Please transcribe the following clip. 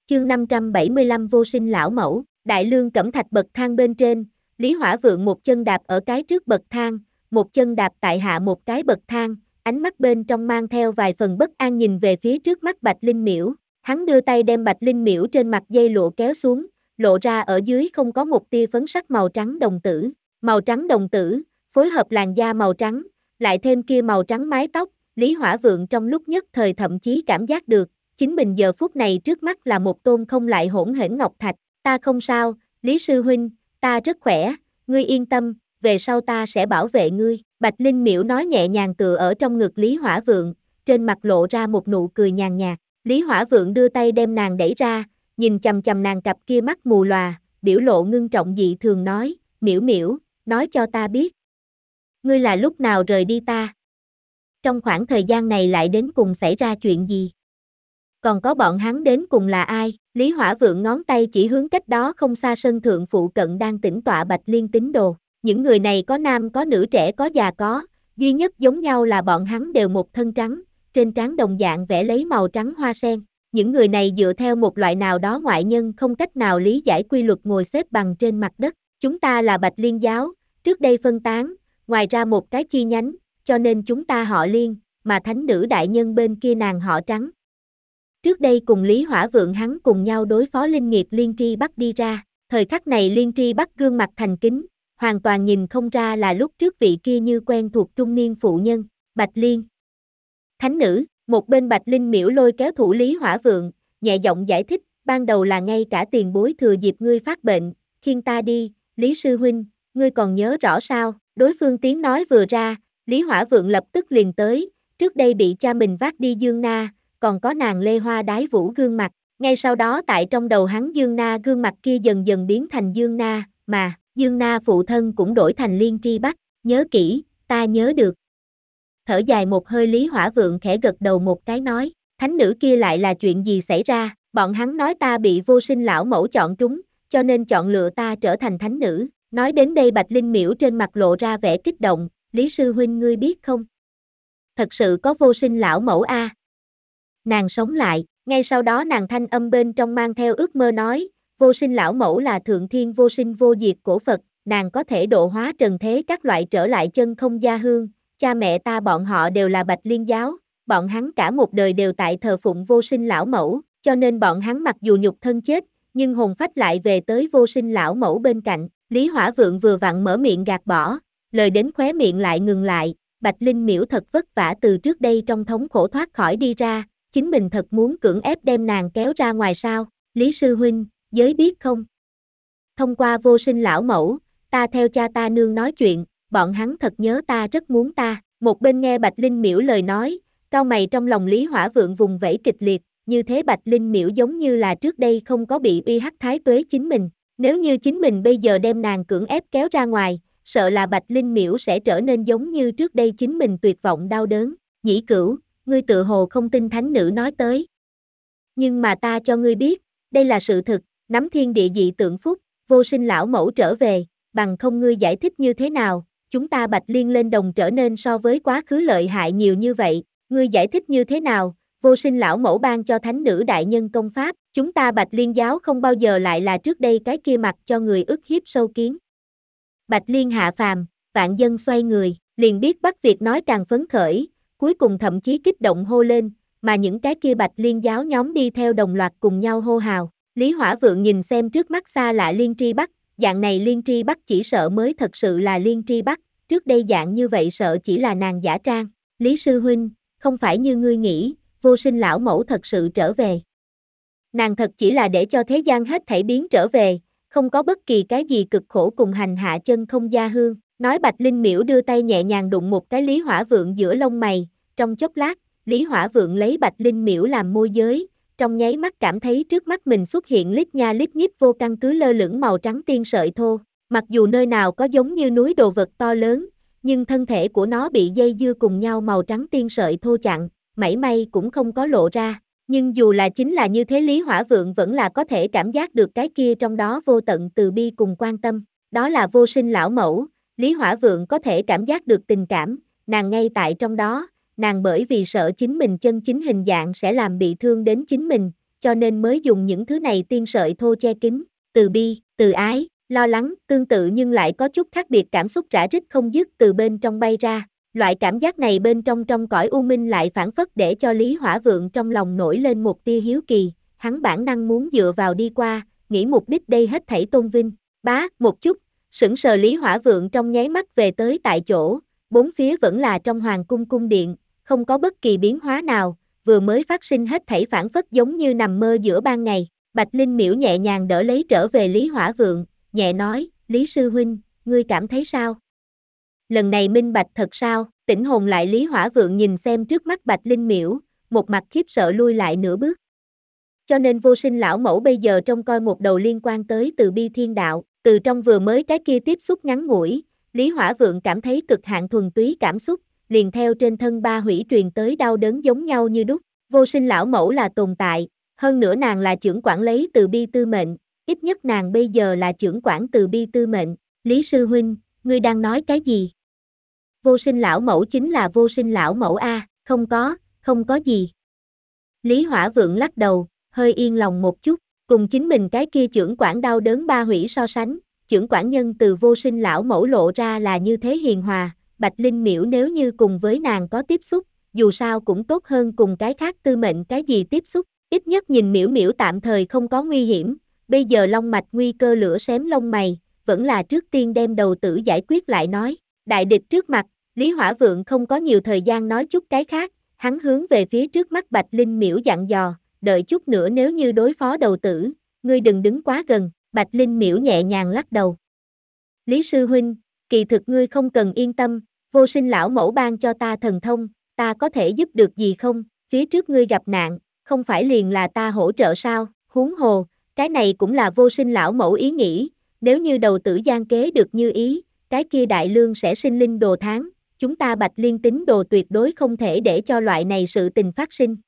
Chương 575 Vô sinh lão mẫu, đại lương cẩm thạch bậc thang bên trên, Lý Hỏa Vượng một chân đạp ở cái trước bậc thang, một chân đạp tại hạ một cái bậc thang, ánh mắt bên trong mang theo vài phần bất an nhìn về phía trước mắt Bạch Linh Miễu, hắn đưa tay đem Bạch Linh Miễu trên mặt dây lụa kéo xuống, lộ ra ở dưới không có một tia phấn sắc màu trắng đồng tử, phối hợp làn da màu trắng, lại thêm kia màu trắng mái tóc, Lý Hỏa Vượng trong lúc nhất thời thậm chí cảm giác được, chính mình giờ phút này trước mắt là một tôn không lại hỗn hển ngọc thạch, ta không sao, Lý sư huynh, ta rất khỏe, ngươi yên tâm, về sau ta sẽ bảo vệ ngươi, Bạch Linh Miễu nói nhẹ nhàng tựa ở trong ngực Lý Hỏa Vượng, trên mặt lộ ra một nụ cười nhàn nhạt, Lý Hỏa Vượng đưa tay đem nàng đẩy ra, nhìn chằm chằm nàng cặp kia mắt mù lòa, biểu lộ ngưng trọng dị thường nói, Miễu Miễu, nói cho ta biết, ngươi là lúc nào rời đi ta? Trong khoảng thời gian này lại đến cùng xảy ra chuyện gì? Còn có bọn hắn đến cùng là ai? Lý Hỏa Vượng ngón tay chỉ hướng cách đó không xa sân thượng phụ cận đang tĩnh tọa Bạch Liên tín đồ. Những người này có nam có nữ trẻ có già có, duy nhất giống nhau là bọn hắn đều một thân trắng, trên trán đồng dạng vẽ lấy màu trắng hoa sen. Những người này dựa theo một loại nào đó ngoại nhân không cách nào lý giải quy luật ngồi xếp bằng trên mặt đất. Chúng ta là Bạch Liên giáo, trước đây phân tán, ngoài ra một cái chi nhánh, cho nên chúng ta họ Liên, mà thánh nữ đại nhân bên kia nàng họ Trắng. Trước đây cùng Lý Hỏa Vượng hắn cùng nhau đối phó linh nghiệt Liên Tri Bắc đi ra, thời khắc này Liên Tri Bắc gương mặt thành kính, hoàn toàn nhìn không ra là lúc trước vị kia như quen thuộc trung niên phụ nhân, Bạch Liên. Thánh nữ, một bên Bạch Linh Miễu lôi kéo thủ Lý Hỏa Vượng, nhẹ giọng giải thích, ban đầu là ngay cả tiền bối thừa dịp ngươi phát bệnh, khiêng ta đi, Lý sư huynh, ngươi còn nhớ rõ sao? Đối phương tiếng nói vừa ra, Lý Hỏa Vượng lập tức liền tới, trước đây bị cha mình vác đi Dương Na, còn có nàng Lê Hoa Đái Vũ gương mặt, ngay sau đó tại trong đầu hắn Dương Na gương mặt kia dần dần biến thành Dương Na, mà Dương Na phụ thân cũng đổi thành Liên Tri Bắc, nhớ kỹ, ta nhớ được. Thở dài một hơi Lý Hỏa Vượng khẽ gật đầu một cái nói, thánh nữ kia lại là chuyện gì xảy ra, bọn hắn nói ta bị vô sinh lão mẫu chọn trúng, cho nên chọn lựa ta trở thành thánh nữ. Nói đến đây Bạch Linh Miễu trên mặt lộ ra vẻ kích động, Lý sư huynh ngươi biết không? Thật sự có vô sinh lão mẫu a. Nàng sống lại, ngay sau đó nàng thanh âm bên trong mang theo ước mơ nói, vô sinh lão mẫu là thượng thiên vô sinh vô diệt cổ Phật, nàng có thể độ hóa trần thế các loại trở lại chân không gia hương, cha mẹ ta bọn họ đều là Bạch Liên giáo, bọn hắn cả một đời đều tại thờ phụng vô sinh lão mẫu, cho nên bọn hắn mặc dù nhục thân chết, nhưng hồn phách lại về tới vô sinh lão mẫu bên cạnh. Lý Hỏa Vượng vừa vặn mở miệng gạt bỏ, lời đến khóe miệng lại ngừng lại, Bạch Linh Miễu thật vất vả từ trước đây trong thống khổ thoát khỏi đi ra, chính mình thật muốn cưỡng ép đem nàng kéo ra ngoài sao, Lý sư huynh, giới biết không? Thông qua vô sinh lão mẫu, ta theo cha ta nương nói chuyện, bọn hắn thật nhớ ta rất muốn ta, một bên nghe Bạch Linh Miễu lời nói, cau mày trong lòng Lý Hỏa Vượng vùng vẫy kịch liệt, như thế Bạch Linh Miễu giống như là trước đây không có bị uy hắc thái tuế chính mình. Nếu như chính mình bây giờ đem nàng cưỡng ép kéo ra ngoài, sợ là Bạch Linh Miễu sẽ trở nên giống như trước đây chính mình tuyệt vọng đau đớn. Nhĩ Cửu, ngươi tự hồ không tin thánh nữ nói tới. Nhưng mà ta cho ngươi biết, đây là sự thực, nắm thiên địa dị tượng phúc, vô sinh lão mẫu trở về, bằng không ngươi giải thích như thế nào, chúng ta Bạch Liên lên đồng trở nên so với quá khứ lợi hại nhiều như vậy, ngươi giải thích như thế nào? Vô sinh lão mẫu ban cho thánh nữ đại nhân công pháp, chúng ta Bạch Liên giáo không bao giờ lại là trước đây cái kia mặt cho người ức hiếp sâu kiến. Bạch Liên hạ phàm, vạn dân xoay người, liền biết Bắc Việt nói càng phấn khởi, cuối cùng thậm chí kích động hô lên, mà những cái kia Bạch Liên giáo nhóm đi theo đồng loạt cùng nhau hô hào. Lý Hỏa Vượng nhìn xem trước mắt xa lạ Liên Tri Bắc, dạng này Liên Tri Bắc chỉ sợ mới thật sự là Liên Tri Bắc, trước đây dạng như vậy sợ chỉ là nàng giả trang. Lý sư huynh, không phải như ngươi nghĩ, vô sinh lão mẫu thật sự trở về. Nàng thật chỉ là để cho thế gian hết thảy biến trở về, không có bất kỳ cái gì cực khổ cùng hành hạ chân không gia hương. Nói Bạch Linh Miễu đưa tay nhẹ nhàng đụng một cái Lý Hỏa Vượng giữa lông mày, trong chốc lát, Lý Hỏa Vượng lấy Bạch Linh Miễu làm môi giới, trong nháy mắt cảm thấy trước mắt mình xuất hiện lít nha lít nhít vô căn cứ lơ lửng màu trắng tiên sợi thô. Mặc dù nơi nào có giống như núi đồ vật to lớn, nhưng thân thể của nó bị dây dưa cùng nhau màu trắng tiên sợi thô chặn, mảy may cũng không có lộ ra, nhưng dù là chính là như thế Lý Hỏa Vượng vẫn là có thể cảm giác được cái kia trong đó vô tận từ bi cùng quan tâm, đó là vô sinh lão mẫu, Lý Hỏa Vượng có thể cảm giác được tình cảm, nàng ngay tại trong đó, nàng bởi vì sợ chính mình chân chính hình dạng sẽ làm bị thương đến chính mình, cho nên mới dùng những thứ này tiên sợi thô che kín, từ bi, từ ái, lo lắng, tương tự nhưng lại có chút khác biệt cảm xúc rã rít không dứt từ bên trong bay ra. Loại cảm giác này bên trong cõi u minh lại phản phất để cho Lý Hỏa Vượng trong lòng nổi lên một tia hiếu kỳ, hắn bản năng muốn dựa vào đi qua, nghĩ mục đích đây hết thảy tôn vinh. Bá, một chút, sững sờ Lý Hỏa Vượng trong nháy mắt về tới tại chỗ, bốn phía vẫn là trong hoàng cung cung điện, không có bất kỳ biến hóa nào, vừa mới phát sinh hết thảy phản phất giống như nằm mơ giữa ban ngày. Bạch Linh Miễu nhẹ nhàng đỡ lấy trở về Lý Hỏa Vượng, nhẹ nói, Lý sư huynh, ngươi cảm thấy sao? Lần này minh bạch thật sao? Tỉnh hồn lại Lý Hỏa Vượng nhìn xem trước mắt Bạch Linh Miễu, một mặt khiếp sợ lui lại nửa bước. Cho nên Vô Sinh lão mẫu bây giờ trông coi một đầu liên quan tới từ bi thiên đạo, từ trong vừa mới cái kia tiếp xúc ngắn ngủi, Lý Hỏa Vượng cảm thấy cực hạn thuần túy cảm xúc, liền theo trên thân ba hủy truyền tới đau đớn giống nhau như đúc. Vô Sinh lão mẫu là tồn tại, hơn nữa nàng là trưởng quản lấy từ bi tư mệnh, ít nhất nàng bây giờ là trưởng quản từ bi tư mệnh. Lý sư huynh, ngươi đang nói cái gì? Vô Sinh lão mẫu chính là Vô Sinh lão mẫu a, không có gì. Lý Hỏa Vượng lắc đầu, hơi yên lòng một chút, cùng chính mình cái kia trưởng quản đau đớn ba hủy so sánh, trưởng quản nhân từ Vô Sinh lão mẫu lộ ra là như thế hiền hòa, Bạch Linh Miễu nếu như cùng với nàng có tiếp xúc, dù sao cũng tốt hơn cùng cái khác tư mệnh cái gì tiếp xúc, ít nhất nhìn Miễu Miễu tạm thời không có nguy hiểm, bây giờ long mạch nguy cơ lửa xém lông mày, vẫn là trước tiên đem đầu tử giải quyết lại nói. Đại địch trước mặt, Lý Hỏa Vượng không có nhiều thời gian nói chút cái khác, hắn hướng về phía trước mắt Bạch Linh Miễu dặn dò, đợi chút nữa nếu như đối phó đầu tử, ngươi đừng đứng quá gần. Bạch Linh Miễu nhẹ nhàng lắc đầu. Lý sư huynh, kỳ thực ngươi không cần yên tâm, Vô Sinh lão mẫu ban cho ta thần thông, ta có thể giúp được gì không? Phía trước ngươi gặp nạn, không phải liền là ta hỗ trợ sao? Huống hồ, cái này cũng là Vô Sinh lão mẫu ý nghĩ, nếu như đầu tử gian kế được như ý, cái kia đại lương sẽ sinh linh đồ tháng, chúng ta Bạch Liên tín đồ tuyệt đối không thể để cho loại này sự tình phát sinh.